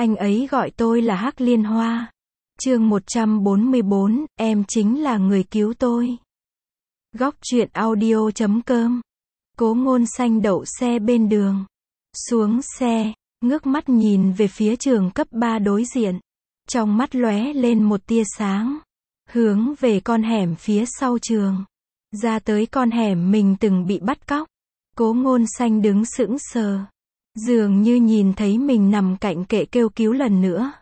Anh ấy gọi tôi là Hắc Liên Hoa. Chương 144, em chính là người cứu tôi. Góc truyện audio.com. Cố Ngôn Xanh đậu xe bên đường. Xuống xe, ngước mắt nhìn về phía trường cấp 3 đối diện. Trong mắt lóe lên một tia sáng. Hướng về con hẻm phía sau trường. Ra tới con hẻm mình từng bị bắt cóc. Cố Ngôn Xanh đứng sững sờ. Dường như nhìn thấy mình nằm cạnh kệ kêu cứu lần nữa.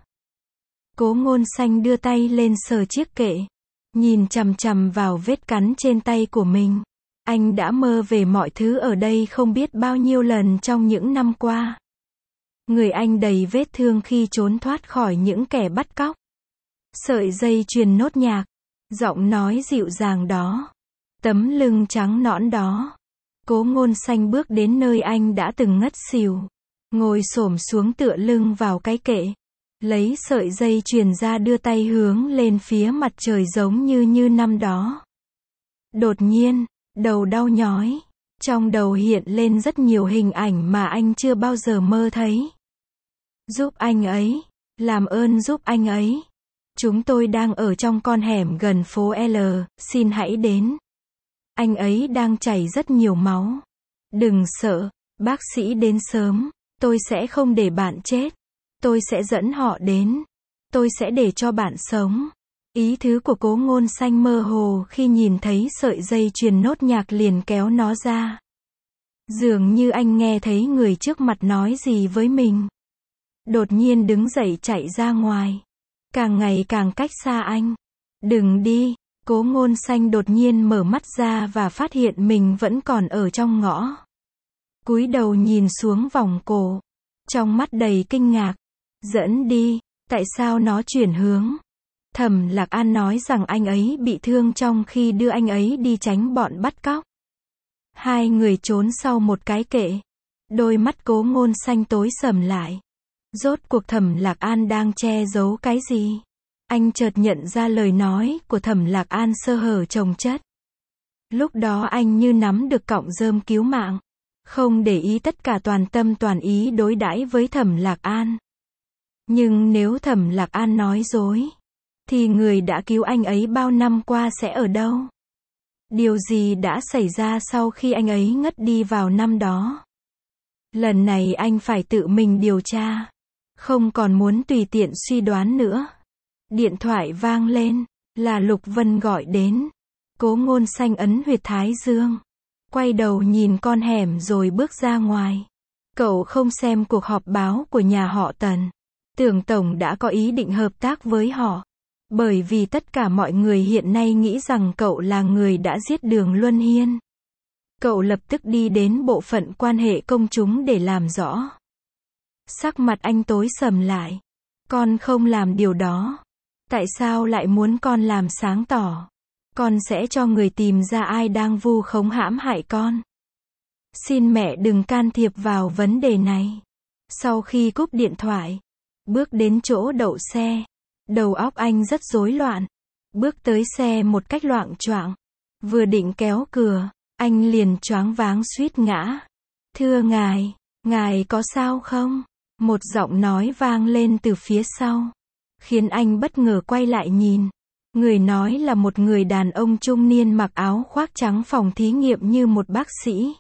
Cố Ngôn Xanh đưa tay lên sờ chiếc kệ. Nhìn chằm chằm vào vết cắn trên tay của mình. Anh đã mơ về mọi thứ ở đây không biết bao nhiêu lần trong những năm qua. Người anh đầy vết thương khi trốn thoát khỏi những kẻ bắt cóc. Sợi dây chuyền nốt nhạc. Giọng nói dịu dàng đó. Tấm lưng trắng nõn đó. Cố Ngôn Xanh bước đến nơi anh đã từng ngất xỉu. Ngồi xổm xuống tựa lưng vào cái kệ. Lấy sợi dây chuyền ra đưa tay hướng lên phía mặt trời giống như năm đó. Đột nhiên, đầu đau nhói. Trong đầu hiện lên rất nhiều hình ảnh mà anh chưa bao giờ mơ thấy. Giúp anh ấy. Làm ơn giúp anh ấy. Chúng tôi đang ở trong con hẻm gần phố L, xin hãy đến. Anh ấy đang chảy rất nhiều máu. Đừng sợ, bác sĩ đến sớm. Tôi sẽ không để bạn chết. Tôi sẽ dẫn họ đến. Tôi sẽ để cho bạn sống. Ý thứ của Cố Ngôn Xanh mơ hồ khi nhìn thấy sợi dây chuyền nốt nhạc liền kéo nó ra. Dường như anh nghe thấy người trước mặt nói gì với mình. Đột nhiên đứng dậy chạy ra ngoài. Càng ngày càng cách xa anh. Đừng đi. Cố Ngôn Xanh đột nhiên mở mắt ra và phát hiện mình vẫn còn ở trong ngõ. Cúi đầu nhìn xuống vòng cổ. Trong mắt đầy kinh ngạc. Dẫn đi. Tại sao nó chuyển hướng? Thẩm Lạc An nói rằng anh ấy bị thương trong khi đưa anh ấy đi tránh bọn bắt cóc. Hai người trốn sau một cái kệ. Đôi mắt Cố Ngôn Xanh tối sầm lại. Rốt cuộc Thẩm Lạc An đang che giấu cái gì? Anh chợt nhận ra lời nói của Thẩm Lạc An sơ hở chồng chất. Lúc đó anh như nắm được cọng rơm cứu mạng. Không để ý tất cả toàn tâm toàn ý đối đãi với Thẩm Lạc An. Nhưng nếu Thẩm Lạc An nói dối, thì người đã cứu anh ấy bao năm qua sẽ ở đâu? Điều gì đã xảy ra sau khi anh ấy ngất đi vào năm đó? Lần này anh phải tự mình điều tra. Không còn muốn tùy tiện suy đoán nữa. Điện thoại vang lên, là Lục Vân gọi đến. Cố Ngôn Xanh ấn huyệt thái dương. Quay đầu nhìn con hẻm rồi bước ra ngoài. Cậu không xem cuộc họp báo của nhà họ Tần. Tưởng Tổng đã có ý định hợp tác với họ. Bởi vì tất cả mọi người hiện nay nghĩ rằng cậu là người đã giết Đường Luân Hiên. Cậu lập tức đi đến bộ phận quan hệ công chúng để làm rõ. Sắc mặt anh tối sầm lại. Con không làm điều đó. Tại sao lại muốn con làm sáng tỏ? Con sẽ cho người tìm ra ai đang vu khống hãm hại con. Xin mẹ đừng can thiệp vào vấn đề này. Sau khi cúp điện thoại, bước đến chỗ đậu xe. Đầu óc anh rất rối loạn. Bước tới xe một cách loạng choạng. Vừa định kéo cửa, anh liền choáng váng suýt ngã. Thưa ngài có sao không? Một giọng nói vang lên từ phía sau. Khiến anh bất ngờ quay lại nhìn. Người nói là một người đàn ông trung niên mặc áo khoác trắng phòng thí nghiệm như một bác sĩ.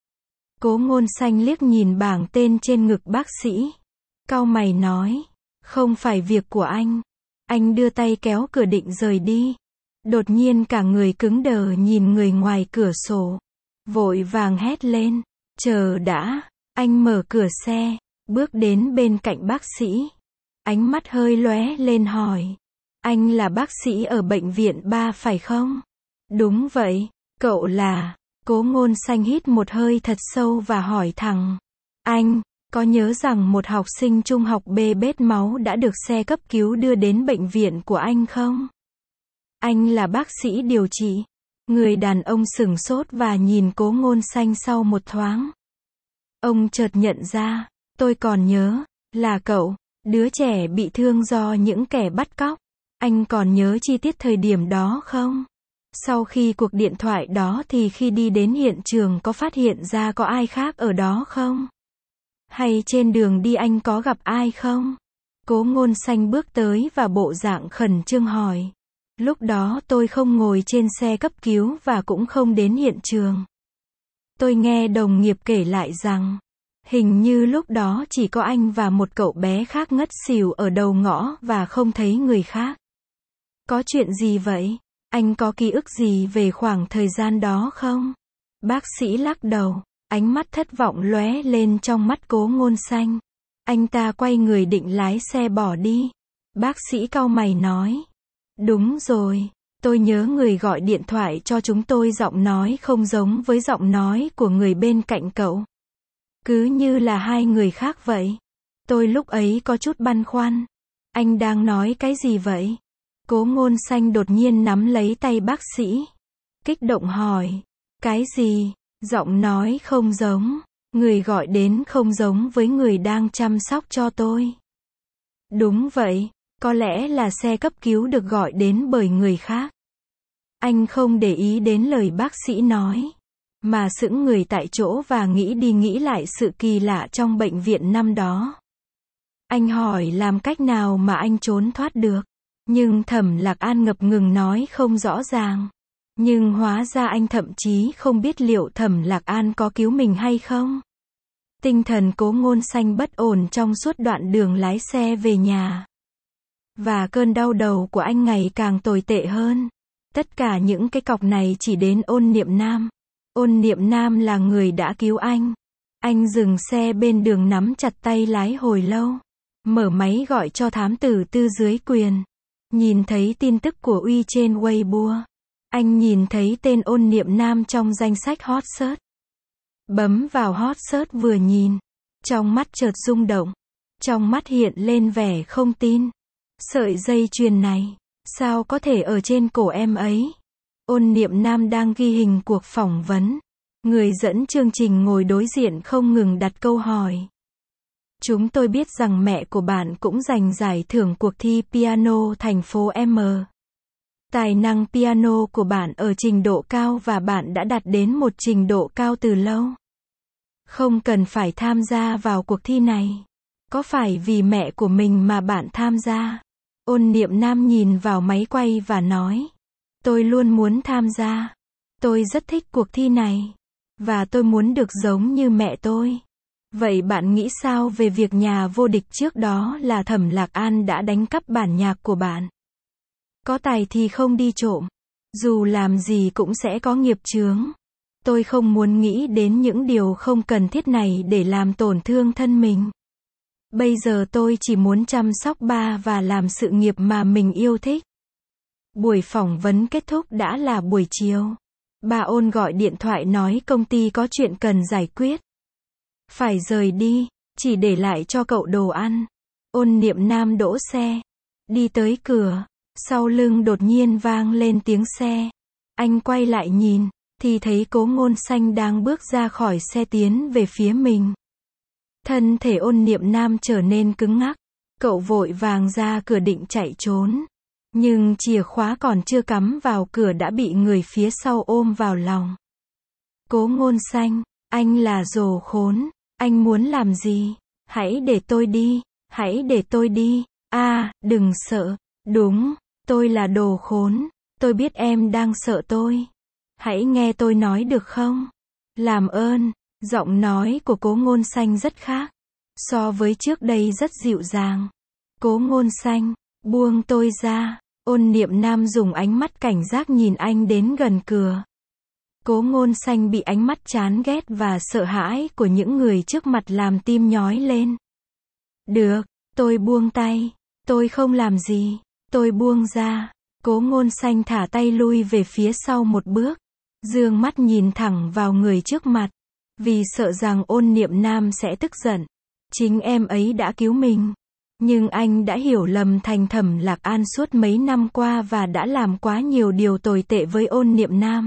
Cố Ngôn Xanh liếc nhìn bảng tên trên ngực bác sĩ. Cau mày nói. Không phải việc của anh. Anh đưa tay kéo cửa định rời đi. Đột nhiên cả người cứng đờ nhìn người ngoài cửa sổ. Vội vàng hét lên. Chờ đã. Anh mở cửa xe. Bước đến bên cạnh bác sĩ. Ánh mắt hơi lóe lên hỏi. Anh là bác sĩ ở bệnh viện 3 phải không? Đúng vậy. Cậu là... Cố Ngôn Xanh hít một hơi thật sâu và hỏi thẳng. Anh, có nhớ rằng một học sinh trung học B bết máu đã được xe cấp cứu đưa đến bệnh viện của anh không? Anh là bác sĩ điều trị. Người đàn ông sửng sốt và nhìn Cố Ngôn Xanh sau một thoáng. Ông chợt nhận ra. Tôi còn nhớ. Là cậu. Đứa trẻ bị thương do những kẻ bắt cóc. Anh còn nhớ chi tiết thời điểm đó không? Sau khi cuộc điện thoại đó thì khi đi đến hiện trường có phát hiện ra có ai khác ở đó không? Hay trên đường đi anh có gặp ai không? Cố Ngôn Xanh bước tới và bộ dạng khẩn trương hỏi. Lúc đó tôi không ngồi trên xe cấp cứu và cũng không đến hiện trường. Tôi nghe đồng nghiệp kể lại rằng, hình như lúc đó chỉ có anh và một cậu bé khác ngất xỉu ở đầu ngõ và không thấy người khác. Có chuyện gì vậy? Anh có ký ức gì về khoảng thời gian đó không? Bác sĩ lắc đầu, ánh mắt thất vọng lóe lên trong mắt Cố Ngôn Xanh. Anh ta quay người định lái xe bỏ đi. Bác sĩ cau mày nói. Đúng rồi, tôi nhớ người gọi điện thoại cho chúng tôi giọng nói không giống với giọng nói của người bên cạnh cậu. Cứ như là hai người khác vậy. Tôi lúc ấy có chút băn khoăn. Anh đang nói cái gì vậy? Cố Ngôn Xanh đột nhiên nắm lấy tay bác sĩ. Kích động hỏi. Cái gì? Giọng nói không giống. Người gọi đến không giống với người đang chăm sóc cho tôi. Đúng vậy, có lẽ là xe cấp cứu được gọi đến bởi người khác. Anh không để ý đến lời bác sĩ nói, mà sững người tại chỗ và nghĩ đi nghĩ lại sự kỳ lạ trong bệnh viện năm đó. Anh hỏi làm cách nào mà anh trốn thoát được, nhưng Thẩm Lạc An ngập ngừng nói không rõ ràng. Nhưng hóa ra anh thậm chí không biết liệu Thẩm Lạc An có cứu mình hay không. Tinh thần Cố Ngôn Xanh bất ổn trong suốt đoạn đường lái xe về nhà. Và cơn đau đầu của anh ngày càng tồi tệ hơn. Tất cả những cái cọc này chỉ đến Ôn Niệm Nam. Ôn Niệm Nam là người đã cứu anh. Anh dừng xe bên đường nắm chặt tay lái hồi lâu. Mở máy gọi cho thám tử Tư dưới quyền. Nhìn thấy tin tức của Uy trên Weibo. Anh nhìn thấy tên Ôn Niệm Nam trong danh sách hot search. Bấm vào hot search vừa nhìn. Trong mắt chợt rung động. Trong mắt hiện lên vẻ không tin. Sợi dây chuyền này, sao có thể ở trên cổ em ấy? Ôn Niệm Nam đang ghi hình cuộc phỏng vấn. Người dẫn chương trình ngồi đối diện không ngừng đặt câu hỏi. Chúng tôi biết rằng mẹ của bạn cũng giành giải thưởng cuộc thi piano thành phố M. Tài năng piano của bạn ở trình độ cao và bạn đã đạt đến một trình độ cao từ lâu. Không cần phải tham gia vào cuộc thi này. Có phải vì mẹ của mình mà bạn tham gia? Ôn Niệm Nam nhìn vào máy quay và nói. Tôi luôn muốn tham gia. Tôi rất thích cuộc thi này. Và tôi muốn được giống như mẹ tôi. Vậy bạn nghĩ sao về việc nhà vô địch trước đó là Thẩm Lạc An đã đánh cắp bản nhạc của bạn? Có tài thì không đi trộm. Dù làm gì cũng sẽ có nghiệp chướng. Tôi không muốn nghĩ đến những điều không cần thiết này để làm tổn thương thân mình. Bây giờ tôi chỉ muốn chăm sóc ba và làm sự nghiệp mà mình yêu thích. Buổi phỏng vấn kết thúc đã là buổi chiều. Bà Ôn gọi điện thoại nói công ty có chuyện cần giải quyết. Phải rời đi, chỉ để lại cho cậu đồ ăn. Ôn Niệm Nam đỗ xe. Đi tới cửa. Sau lưng đột nhiên vang lên tiếng xe. Anh quay lại nhìn, thì thấy Cố Ngôn Xanh đang bước ra khỏi xe tiến về phía mình. Thân thể Ôn Niệm Nam trở nên cứng ngắc. Cậu vội vàng ra cửa định chạy trốn. Nhưng chìa khóa còn chưa cắm vào cửa đã bị người phía sau ôm vào lòng. Cố Ngôn Xanh, anh là rồ khốn. Anh muốn làm gì? Hãy để tôi đi. Hãy để tôi đi. Đừng sợ. Đúng, tôi là đồ khốn. Tôi biết em đang sợ tôi. Hãy nghe tôi nói được không? Làm ơn. Giọng nói của Cố Ngôn Xanh rất khác. So với trước đây rất dịu dàng. Cố Ngôn Xanh, buông tôi ra. Ôn Niệm Nam dùng ánh mắt cảnh giác nhìn anh đến gần cửa. Cố Ngôn Xanh bị ánh mắt chán ghét và sợ hãi của những người trước mặt làm tim nhói lên. Được, tôi buông tay. Tôi không làm gì. Tôi buông ra. Cố Ngôn Xanh thả tay lui về phía sau một bước. Dương mắt nhìn thẳng vào người trước mặt. Vì sợ rằng Ôn Niệm Nam sẽ tức giận. Chính em ấy đã cứu mình. Nhưng anh đã hiểu lầm thành Thẩm Lạc An suốt mấy năm qua và đã làm quá nhiều điều tồi tệ với Ôn Niệm Nam.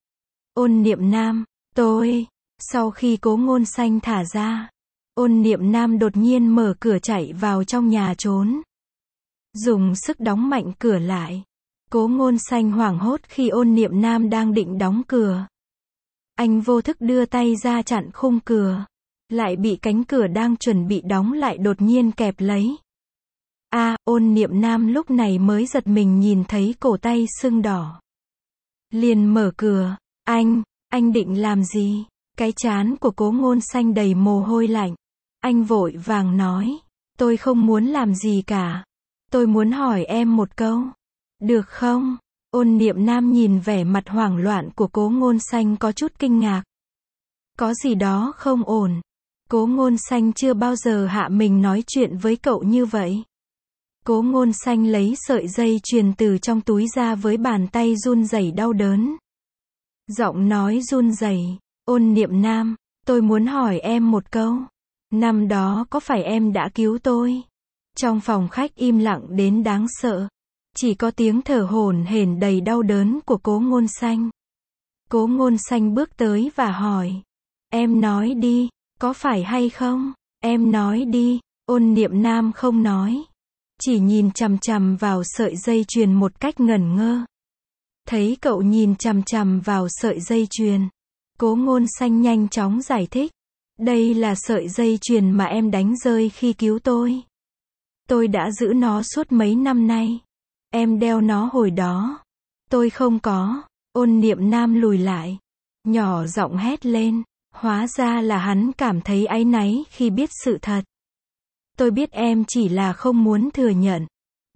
Ôn Niệm Nam, tôi. Sau khi Cố Ngôn Xanh thả ra, Ôn Niệm Nam đột nhiên mở cửa chạy vào trong nhà trốn. Dùng sức đóng mạnh cửa lại. Cố Ngôn Xanh hoảng hốt khi Ôn Niệm Nam đang định đóng cửa. Anh vô thức đưa tay ra chặn khung cửa. Lại bị cánh cửa đang chuẩn bị đóng lại đột nhiên kẹp lấy. Ôn Niệm Nam lúc này mới giật mình nhìn thấy cổ tay sưng đỏ. Liền mở cửa, anh định làm gì? Cái trán của Cố Ngôn Xanh đầy mồ hôi lạnh. Anh vội vàng nói, tôi không muốn làm gì cả. Tôi muốn hỏi em một câu. Được không? Ôn Niệm Nam nhìn vẻ mặt hoảng loạn của Cố Ngôn Xanh có chút kinh ngạc. Có gì đó không ổn. Cố Ngôn Xanh chưa bao giờ hạ mình nói chuyện với cậu như vậy. Cố Ngôn Xanh lấy sợi dây chuyền từ trong túi ra với bàn tay run rẩy đau đớn. Giọng nói run rẩy, Ôn Niệm Nam, tôi muốn hỏi em một câu. Năm đó có phải em đã cứu tôi? Trong phòng khách im lặng đến đáng sợ. Chỉ có tiếng thở hổn hển đầy đau đớn của Cố Ngôn Xanh. Cố Ngôn Xanh bước tới và hỏi. Em nói đi, có phải hay không? Em nói đi. Ôn Niệm Nam không nói. Chỉ nhìn chằm chằm vào sợi dây chuyền một cách ngẩn ngơ. Thấy cậu nhìn chằm chằm vào sợi dây chuyền. Cố Ngôn Xanh nhanh chóng giải thích. Đây là sợi dây chuyền mà em đánh rơi khi cứu tôi. Tôi đã giữ nó suốt mấy năm nay. Em đeo nó hồi đó. Tôi không có. Ôn Niệm Nam lùi lại. Nhỏ giọng hét lên. Hóa ra là hắn cảm thấy áy náy khi biết sự thật. Tôi biết em chỉ là không muốn thừa nhận.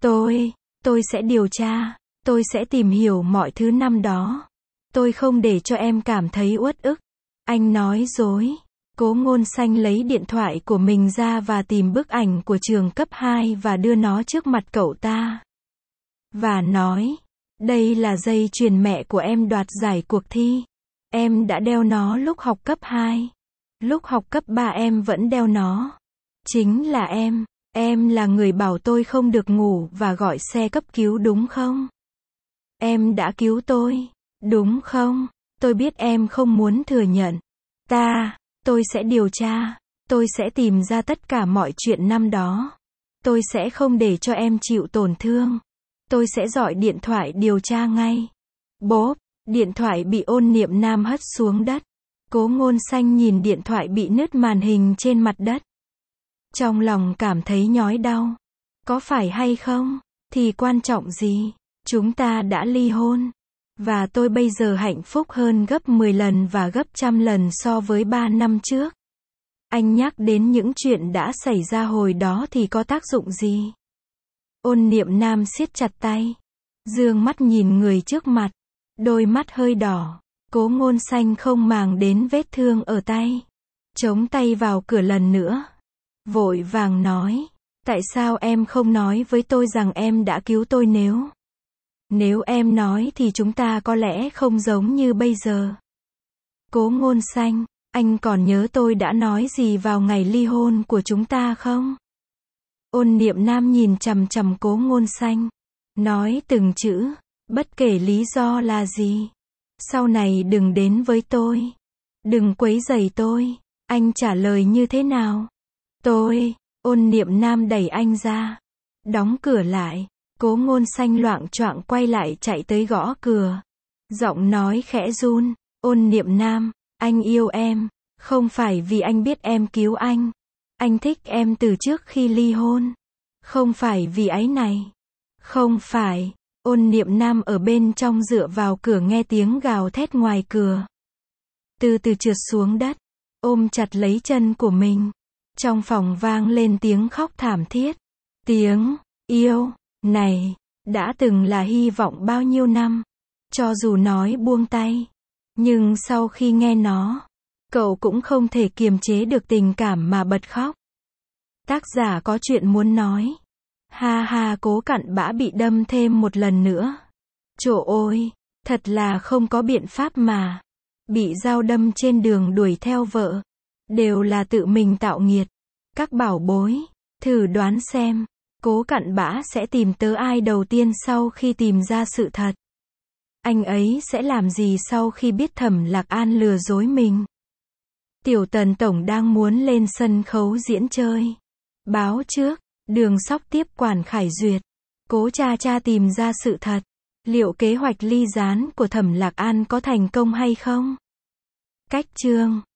Tôi sẽ điều tra. Tôi sẽ tìm hiểu mọi thứ năm đó. Tôi không để cho em cảm thấy uất ức. Anh nói dối. Cố Ngôn Xanh lấy điện thoại của mình ra và tìm bức ảnh của trường cấp 2 và đưa nó trước mặt cậu ta. Và nói, đây là dây chuyền mẹ của em đoạt giải cuộc thi. Em đã đeo nó lúc học cấp 2. Lúc học cấp 3 em vẫn đeo nó. Chính là em là người bảo tôi không được ngủ và gọi xe cấp cứu đúng không? Em đã cứu tôi, đúng không? Tôi biết em không muốn thừa nhận. Tôi sẽ điều tra. Tôi sẽ tìm ra tất cả mọi chuyện năm đó. Tôi sẽ không để cho em chịu tổn thương. Tôi sẽ gọi điện thoại điều tra ngay. Bốp, điện thoại bị Ôn Niệm Nam hất xuống đất. Cố Ngôn Xanh nhìn điện thoại bị nứt màn hình trên mặt đất. Trong lòng cảm thấy nhói đau. Có phải hay không? Thì quan trọng gì? Chúng ta đã ly hôn. Và tôi bây giờ hạnh phúc hơn gấp 10 lần và gấp trăm lần so với 3 năm trước. Anh nhắc đến những chuyện đã xảy ra hồi đó thì có tác dụng gì? Ôn Niệm Nam siết chặt tay. Dương mắt nhìn người trước mặt. Đôi mắt hơi đỏ. Cố Ngôn Xanh không màng đến vết thương ở tay. Chống tay vào cửa lần nữa. Vội vàng nói. Tại sao em không nói với tôi rằng em đã cứu tôi Nếu em nói thì chúng ta có lẽ không giống như bây giờ. Cố Ngôn Xanh, anh còn nhớ tôi đã nói gì vào ngày ly hôn của chúng ta không? Ôn Niệm Nam nhìn chằm chằm Cố Ngôn Xanh. Nói từng chữ, bất kể lý do là gì. Sau này đừng đến với tôi. Đừng quấy rầy tôi. Anh trả lời như thế nào? Ôn Niệm Nam đẩy anh ra. Đóng cửa lại. Cố Ngôn Xanh loạng choạng quay lại chạy tới gõ cửa. Giọng nói khẽ run. Ôn Niệm Nam, anh yêu em. Không phải vì anh biết em cứu anh. Anh thích em từ trước khi ly hôn. Không phải vì áy này. Không phải. Ôn Niệm Nam ở bên trong dựa vào cửa nghe tiếng gào thét ngoài cửa. Từ từ trượt xuống đất. Ôm chặt lấy chân của mình. Trong phòng vang lên tiếng khóc thảm thiết. Tiếng yêu này đã từng là hy vọng bao nhiêu năm. Cho dù nói buông tay. Nhưng sau khi nghe nó, cậu cũng không thể kiềm chế được tình cảm mà bật khóc. Tác giả có chuyện muốn nói. Ha ha, Cố Cặn Bã bị đâm thêm một lần nữa. Trộ ôi, thật là không có biện pháp mà. Bị dao đâm trên đường đuổi theo vợ. Đều là tự mình tạo nghiệt. Các bảo bối, thử đoán xem, Cố Cặn Bã sẽ tìm tới ai đầu tiên sau khi tìm ra sự thật. Anh ấy sẽ làm gì sau khi biết Thẩm Lạc An lừa dối mình? Tiểu Tần Tổng đang muốn lên sân khấu diễn chơi. Báo trước, Đường Sóc tiếp quản Khải Duyệt. Cố cha tìm ra sự thật. Liệu kế hoạch ly gián của Thẩm Lạc An có thành công hay không? Cách chương